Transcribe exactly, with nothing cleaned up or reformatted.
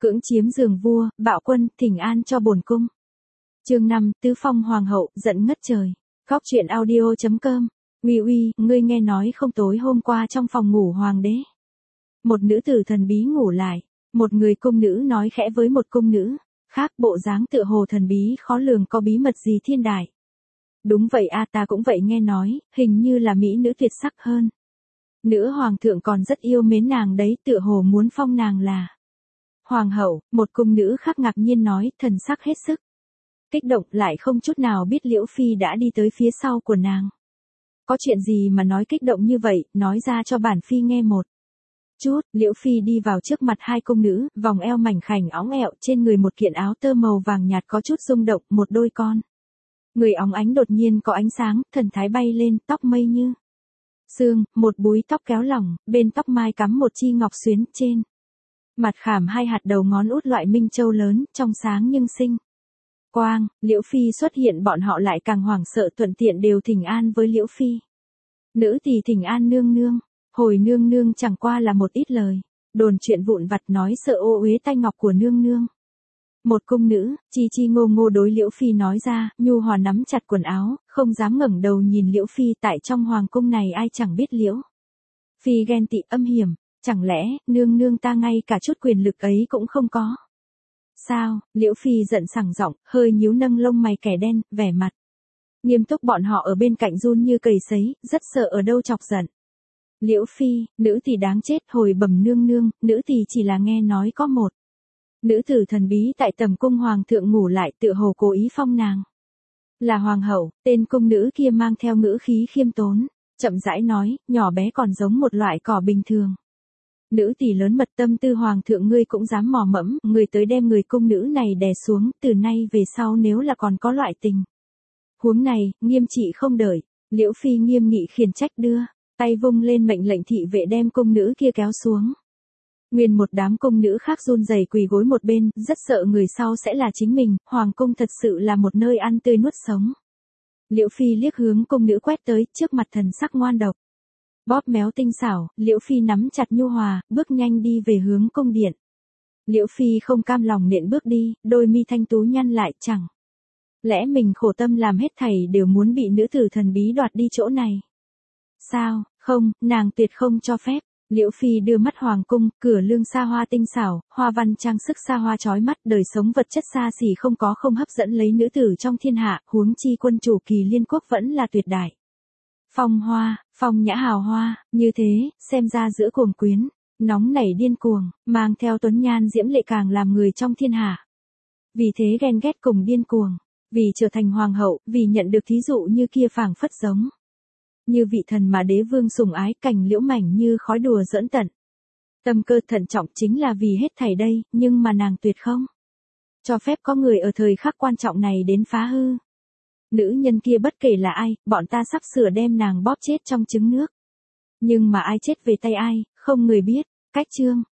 Cưỡng chiếm giường vua, bạo quân, thỉnh an cho bổn cung. Chương năm, Tứ Phong Hoàng hậu, giận ngất trời. Góc truyện audio chấm com. Uy uy, ngươi nghe nói không tối hôm qua trong phòng ngủ hoàng đế. Một nữ tử thần bí ngủ lại, một người cung nữ nói khẽ với một cung nữ, khác bộ dáng tựa hồ thần bí khó lường có bí mật gì thiên đại. Đúng vậy a ta cũng vậy nghe nói, hình như là mỹ nữ tuyệt sắc hơn. Nữ hoàng thượng còn rất yêu mến nàng đấy, tựa hồ muốn phong nàng là hoàng hậu. Một cung nữ khác ngạc nhiên nói, thần sắc hết sức kích động, lại không chút nào biết Liễu Phi đã đi tới phía sau của nàng. Có chuyện gì mà nói kích động như vậy, nói ra cho bản Phi nghe một chút. Liễu Phi đi vào trước mặt hai cung nữ, vòng eo mảnh khảnh óng ẹo, trên người một kiện áo tơ màu vàng nhạt có chút rung động, một đôi con người óng ánh đột nhiên có ánh sáng, thần thái bay lên, tóc mây như sương, một búi tóc kéo lỏng, bên tóc mai cắm một chi ngọc xuyến, trên mặt khảm hai hạt đầu ngón út loại minh châu lớn, trong sáng nhưng xinh quang. Liễu Phi xuất hiện, bọn họ lại càng hoảng sợ, thuận tiện đều thỉnh an với Liễu Phi. Nữ tỳ thỉnh an nương nương. Hồi nương nương chẳng qua là một ít lời đồn chuyện vụn vặt, nói sợ ô uế tay ngọc của nương nương. Một cung nữ, chi chi ngô ngô đối Liễu Phi nói ra, nhu hòa nắm chặt quần áo, không dám ngẩng đầu nhìn Liễu Phi. Tại trong hoàng cung này ai chẳng biết Liễu Phi ghen tị âm hiểm, chẳng lẽ nương nương ta ngay cả chút quyền lực ấy cũng không có sao? Liễu Phi giận sẳng giọng, hơi nhíu nâng lông mày kẻ đen, vẻ mặt nghiêm túc. Bọn họ ở bên cạnh run như cầy sấy, rất sợ ở đâu chọc giận Liễu Phi. Nữ tỳ đáng chết. Hồi bẩm nương nương, nữ tỳ chỉ là nghe nói có một nữ tử thần bí tại tầm cung hoàng thượng ngủ lại, tựa hồ cố ý phong nàng là hoàng hậu. Tên cung nữ kia mang theo ngữ khí khiêm tốn, chậm rãi nói, nhỏ bé còn giống một loại cỏ bình thường. Nữ tỷ lớn mật, tâm tư hoàng thượng ngươi cũng dám mò mẫm, người tới đem người cung nữ này đè xuống, từ nay về sau nếu là còn có loại tình huống này, nghiêm trị không đợi. Liễu Phi nghiêm nghị khiển trách, đưa tay vung lên mệnh lệnh thị vệ đem cung nữ kia kéo xuống. Nguyên một đám cung nữ khác run rẩy quỳ gối một bên, rất sợ người sau sẽ là chính mình. Hoàng cung thật sự là một nơi ăn tươi nuốt sống. Liễu Phi liếc hướng cung nữ quét tới, trước mặt thần sắc ngoan độc bóp méo tinh xảo, Liễu Phi nắm chặt nhu hòa, bước nhanh đi về hướng cung điện. Liễu Phi không cam lòng nện bước đi, đôi mi thanh tú nhăn lại, chẳng lẽ mình khổ tâm làm hết thảy đều muốn bị nữ tử thần bí đoạt đi chỗ này sao? Không, nàng tuyệt không cho phép. Liễu Phi đưa mắt hoàng cung, cửa lương xa hoa tinh xảo, hoa văn trang sức xa hoa chói mắt, đời sống vật chất xa xỉ không có không hấp dẫn lấy nữ tử trong thiên hạ, huống chi quân chủ Kỳ Liên quốc vẫn là tuyệt đại phong hoa, phong nhã hào hoa. Như thế, xem ra giữa cuồng quyến nóng nảy điên cuồng, mang theo tuấn nhan diễm lệ càng làm người trong thiên hạ vì thế ghen ghét cùng điên cuồng. Vì trở thành hoàng hậu, vì nhận được thí dụ như kia phảng phất giống như vị thần mà đế vương sủng ái, cành liễu mảnh như khói đùa giỡn tận tâm cơ thận trọng, chính là vì hết thảy đây. Nhưng mà nàng tuyệt không cho phép có người ở thời khắc quan trọng này đến phá hư. Nữ nhân kia bất kể là ai, bọn ta sắp sửa đem nàng bóp chết trong trứng nước. Nhưng mà ai chết về tay ai, không người biết. Cách chương